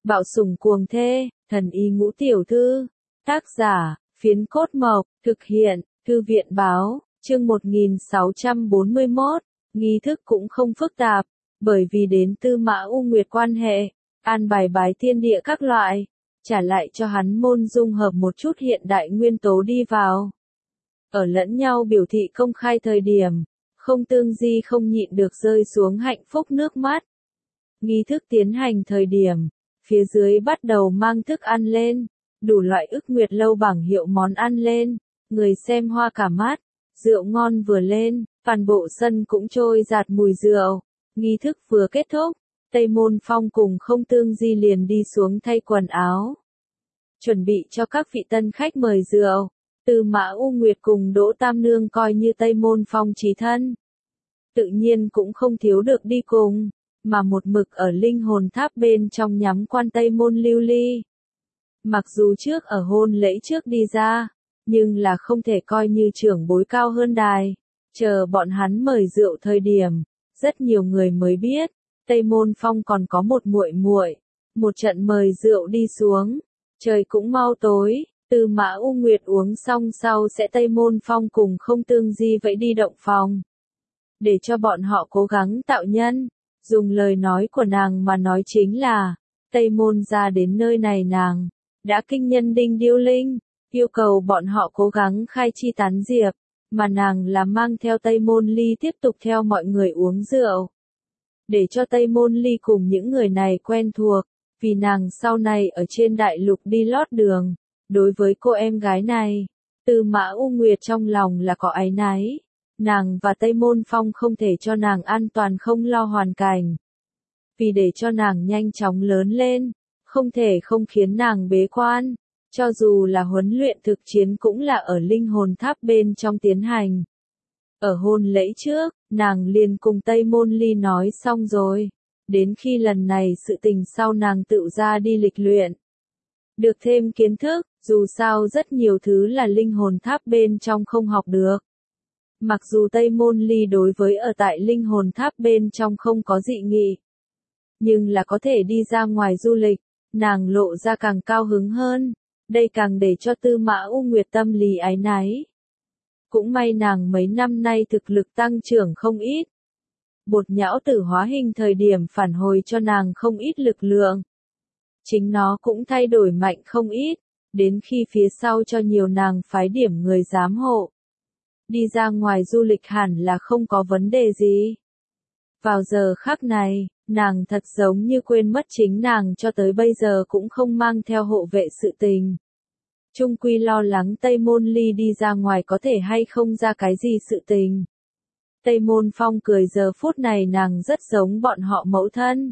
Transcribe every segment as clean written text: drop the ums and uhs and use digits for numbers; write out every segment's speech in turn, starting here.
Bạo sủng cuồng thê, thần y ngũ tiểu thư. Tác giả, Phiến Cốt Mộc, thực hiện, Thư viện báo, chương 1641, nghi thức cũng không phức tạp, bởi vì đến Tư Mã U Nguyệt quan hệ, an bài bái thiên địa các loại, trả lại cho hắn môn dung hợp một chút hiện đại nguyên tố đi vào. Ở lẫn nhau biểu thị công khai thời điểm, Không Tương Di không nhịn được rơi xuống hạnh phúc nước mắt. Nghi thức tiến hành thời điểm, phía dưới bắt đầu mang thức ăn lên, đủ loại ức nguyệt lâu bảng hiệu món ăn lên, người xem hoa cả mắt, rượu ngon vừa lên, toàn bộ sân cũng trôi dạt mùi rượu. Nghi thức vừa kết thúc, Tây Môn Phong cùng Không Tương Di liền đi xuống thay quần áo, chuẩn bị cho các vị tân khách mời rượu. Tư Mã U Nguyệt cùng Đỗ Tam Nương coi như Tây Môn Phong chí thân, tự nhiên cũng không thiếu được đi cùng, mà một mực ở linh hồn tháp bên trong nhắm quan Tây Môn Lưu Ly. Mặc dù trước ở hôn lễ trước đi ra, nhưng là không thể coi như trưởng bối cao hơn đài. Chờ bọn hắn mời rượu thời điểm, rất nhiều người mới biết, Tây Môn Phong còn có một muội muội. Một trận mời rượu đi xuống, trời cũng mau tối, Tư Mã U Nguyệt uống xong sau sẽ Tây Môn Phong cùng Không Tương Di vậy đi động phòng, để cho bọn họ cố gắng tạo nhân. Dùng lời nói của nàng mà nói chính là, Tây Môn ra đến nơi này nàng đã kinh nhân đinh điêu linh, yêu cầu bọn họ cố gắng khai chi tán diệp, mà nàng là mang theo Tây Môn Ly tiếp tục theo mọi người uống rượu. Để cho Tây Môn Ly cùng những người này quen thuộc, vì nàng sau này ở trên đại lục đi lót đường. Đối với cô em gái này, Tư Mã U Nguyệt trong lòng là có áy náy. Nàng và Tây Môn Phong không thể cho nàng an toàn không lo hoàn cảnh. Vì để cho nàng nhanh chóng lớn lên, không thể không khiến nàng bế quan. Cho dù là huấn luyện thực chiến cũng là ở linh hồn tháp bên trong tiến hành. Ở hôn lễ trước, nàng liền cùng Tây Môn Ly nói xong rồi. Đến khi lần này sự tình sau nàng tự ra đi lịch luyện. Được thêm kiến thức, dù sao rất nhiều thứ là linh hồn tháp bên trong không học được. Mặc dù Tây Môn Ly đối với ở tại linh hồn tháp bên trong không có dị nghị, nhưng là có thể đi ra ngoài du lịch, nàng lộ ra càng cao hứng hơn. Đây càng để cho Tư Mã U Nguyệt tâm lý áy náy. Cũng may nàng mấy năm nay thực lực tăng trưởng không ít. Bột nhão tử hóa hình thời điểm phản hồi cho nàng không ít lực lượng. Chính nó cũng thay đổi mạnh không ít, đến khi phía sau cho nhiều nàng phái điểm người giám hộ. Đi ra ngoài du lịch hẳn là không có vấn đề gì. Vào giờ khắc này, nàng thật giống như quên mất chính nàng cho tới bây giờ cũng không mang theo hộ vệ sự tình. Trung quy lo lắng Tây Môn Ly đi ra ngoài có thể hay không ra cái gì sự tình. Tây Môn Phong cười giờ phút này nàng rất giống bọn họ mẫu thân.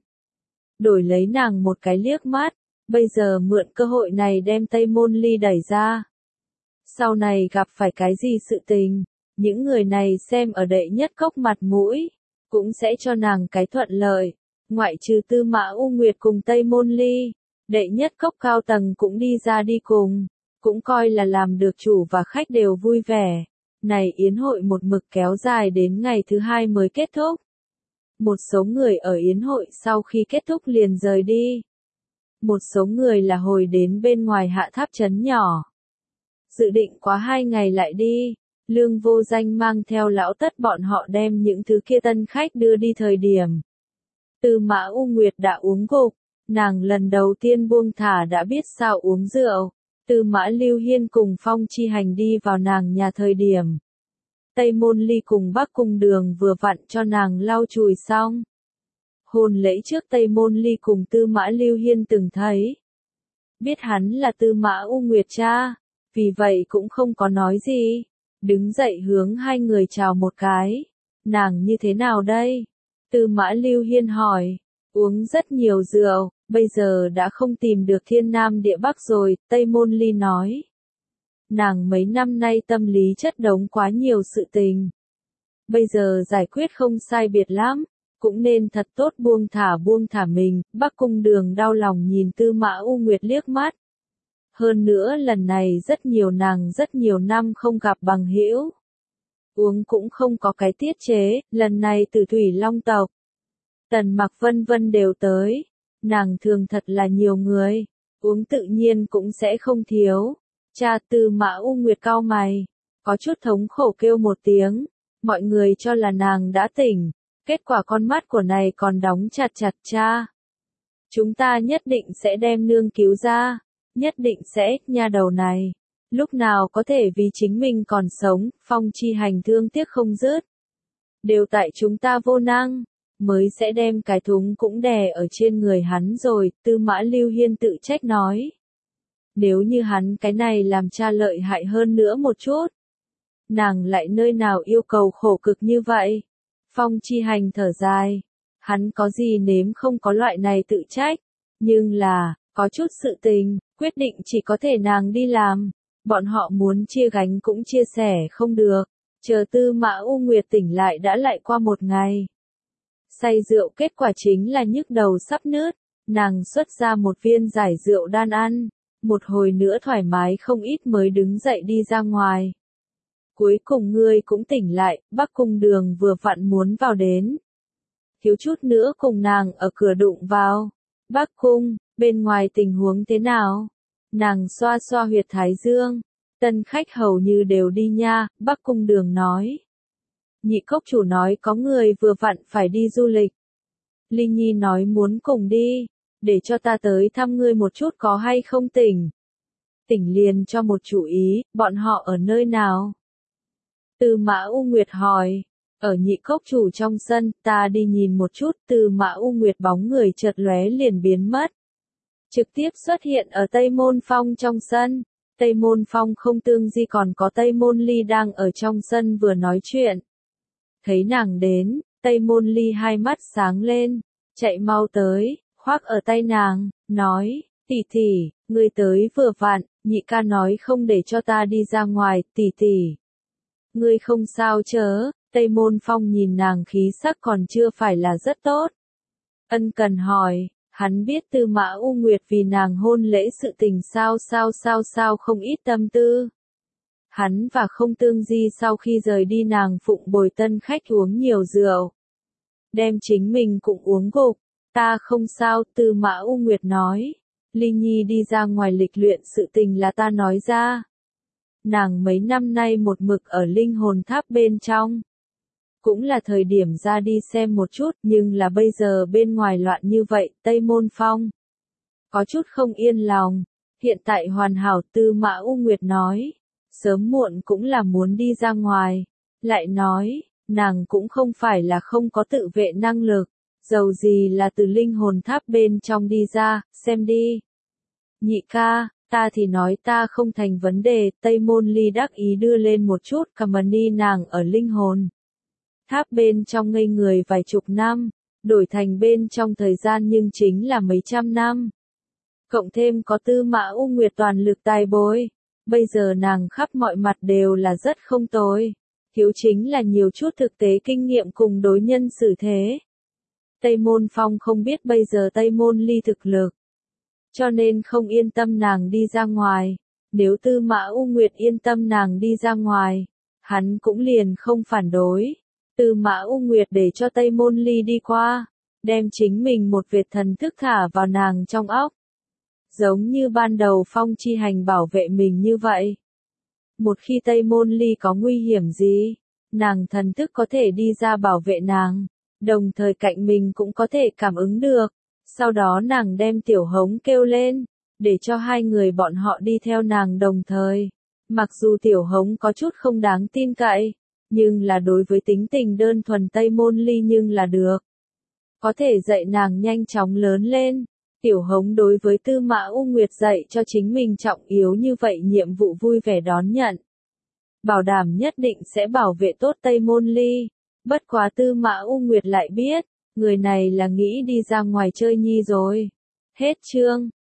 Đổi lấy nàng một cái liếc mắt, bây giờ mượn cơ hội này đem Tây Môn Ly đẩy ra. Sau này gặp phải cái gì sự tình, những người này xem ở đệ nhất cốc mặt mũi, cũng sẽ cho nàng cái thuận lợi. Ngoại trừ Tư Mã U Nguyệt cùng Tây Môn Ly, đệ nhất cốc cao tầng cũng đi ra đi cùng, cũng coi là làm được chủ và khách đều vui vẻ. Này yến hội một mực kéo dài đến ngày thứ 2 mới kết thúc. Một số người ở yến hội sau khi kết thúc liền rời đi. Một số người là hồi đến bên ngoài hạ tháp trấn nhỏ. Dự định quá 2 ngày lại đi. Lương Vô Danh mang theo lão tất bọn họ đem những thứ kia tân khách đưa đi thời điểm. Tư Mã U Nguyệt đã uống gục, nàng lần đầu tiên buông thả đã biết sao uống rượu. Tư Mã Lưu Hiên cùng Phong Chi Hành đi vào nàng nhà thời điểm. Tây Môn Ly cùng Bắc Cung Đường vừa vặn cho nàng lau chùi xong. Hôn lễ trước Tây Môn Ly cùng Tư Mã Lưu Hiên từng thấy. Biết hắn là Tư Mã U Nguyệt cha, vì vậy cũng không có nói gì. Đứng dậy hướng hai người chào một cái. Nàng như thế nào đây? Tư Mã Lưu Hiên hỏi. Uống rất nhiều rượu, bây giờ đã không tìm được thiên nam địa bắc rồi, Tây Môn Ly nói. Nàng mấy năm nay tâm lý chất đống quá nhiều sự tình. Bây giờ giải quyết không sai biệt lắm, cũng nên thật tốt buông thả mình. Bắc Cung Đường đau lòng nhìn Tư Mã U Nguyệt liếc mắt. Hơn nữa lần này nàng rất nhiều năm không gặp bằng hữu. Uống cũng không có cái tiết chế, lần này từ Thủy Long tộc. Tần Mặc vân vân đều tới. Nàng thường thật là nhiều người, uống tự nhiên cũng sẽ không thiếu. Cha, Tư Mã U Nguyệt cau mày, có chút thống khổ kêu một tiếng, mọi người cho là nàng đã tỉnh, kết quả con mắt của này còn đóng chặt chặt. Cha, chúng ta nhất định sẽ đem nương cứu ra, nhất định sẽ, nha đầu này, lúc nào có thể vì chính mình còn sống, Phong Chi Hành thương tiếc không dứt. Đều tại chúng ta vô năng, mới sẽ đem cái thúng cũng đè ở trên người hắn rồi, Tư Mã Lưu Hiên tự trách nói. Nếu như hắn cái này làm cha lợi hại hơn nữa một chút, nàng lại nơi nào yêu cầu khổ cực như vậy? Phong Chi Hành thở dài, hắn có gì nếm không có loại này tự trách, nhưng là, có chút sự tình, quyết định chỉ có thể nàng đi làm, bọn họ muốn chia gánh cũng chia sẻ không được, chờ Tư Mã U Nguyệt tỉnh lại đã lại qua một ngày. Say rượu kết quả chính là nhức đầu sắp nứt, nàng xuất ra một viên giải rượu đan ăn, một hồi nữa thoải mái không ít mới đứng dậy đi ra ngoài. Cuối cùng ngươi cũng tỉnh lại, Bắc Cung Đường vừa vặn muốn vào đến. Thiếu chút nữa cùng nàng ở cửa đụng vào. Bắc Cung, bên ngoài tình huống thế nào? Nàng xoa xoa huyệt thái dương. Tân khách hầu như đều đi nha, Bắc Cung Đường nói. Nhị cốc chủ nói có người vừa vặn phải đi du lịch. Linh Nhi nói muốn cùng đi, để cho ta tới thăm ngươi một chút có hay không tỉnh. Tỉnh liền cho một chủ ý, bọn họ ở nơi nào? Tư Mã U Nguyệt hỏi, ở nhị cốc chủ trong sân, ta đi nhìn một chút, Tư Mã U Nguyệt bóng người chợt lóe liền biến mất. Trực tiếp xuất hiện ở Tây Môn Phong trong sân. Tây Môn Phong không tương di còn có Tây Môn Ly đang ở trong sân vừa nói chuyện. Thấy nàng đến, Tây Môn Ly hai mắt sáng lên, chạy mau tới, khoác ở tay nàng, nói, tỷ tỷ, ngươi tới vừa vặn, nhị ca nói không để cho ta đi ra ngoài, tỷ tỷ. Ngươi không sao chớ, Tây Môn Phong nhìn nàng khí sắc còn chưa phải là rất tốt. Ân cần hỏi, hắn biết Tư Mã U Nguyệt vì nàng hôn lễ sự tình sao không ít tâm tư. Hắn và không tương di sau khi rời đi nàng phụng bồi tân khách uống nhiều rượu. Đem chính mình cũng uống gục, ta không sao, Tư Mã U Nguyệt nói. Ly Nhi đi ra ngoài lịch luyện sự tình là ta nói ra. Nàng mấy năm nay một mực ở linh hồn tháp bên trong. Cũng là thời điểm ra đi xem một chút, nhưng là bây giờ bên ngoài loạn như vậy, Tây Môn Phong. Có chút không yên lòng, hiện tại hoàn hảo, Tư Mã U Nguyệt nói. Sớm muộn cũng là muốn đi ra ngoài. Lại nói, nàng cũng không phải là không có tự vệ năng lực, dầu gì là từ linh hồn tháp bên trong đi ra, xem đi. Nhị ca, ta thì nói ta không thành vấn đề, Tây Môn Ly đắc ý đưa lên một chút, Kamani nàng ở linh hồn. Tháp bên trong ngây người vài chục năm, đổi thành bên trong thời gian nhưng chính là mấy trăm năm. Cộng thêm có Tư Mã U Nguyệt toàn lực tài bối, bây giờ nàng khắp mọi mặt đều là rất không tồi. Thiếu chính là nhiều chút thực tế kinh nghiệm cùng đối nhân xử thế. Tây Môn Phong không biết bây giờ Tây Môn Ly thực lực, cho nên không yên tâm nàng đi ra ngoài. Nếu Tư Mã U Nguyệt yên tâm nàng đi ra ngoài, hắn cũng liền không phản đối. Tư Mã U Nguyệt để cho Tây Môn Ly đi qua, đem chính mình một vệt thần thức thả vào nàng trong óc. Giống như ban đầu Phong Chi Hành bảo vệ mình như vậy. Một khi Tây Môn Ly có nguy hiểm gì, nàng thần thức có thể đi ra bảo vệ nàng, đồng thời cạnh mình cũng có thể cảm ứng được. Sau đó nàng đem Tiểu Hống kêu lên, để cho hai người bọn họ đi theo nàng đồng thời. Mặc dù Tiểu Hống có chút không đáng tin cậy, nhưng là đối với tính tình đơn thuần Tây Môn Ly nhưng là được. Có thể dạy nàng nhanh chóng lớn lên. Tiểu Hống đối với Tư Mã U Nguyệt dạy cho chính mình trọng yếu như vậy nhiệm vụ vui vẻ đón nhận. Bảo đảm nhất định sẽ bảo vệ tốt Tây Môn Ly. Bất quá Tư Mã U Nguyệt lại biết, người này là nghĩ đi ra ngoài chơi nhi rồi. Hết chương.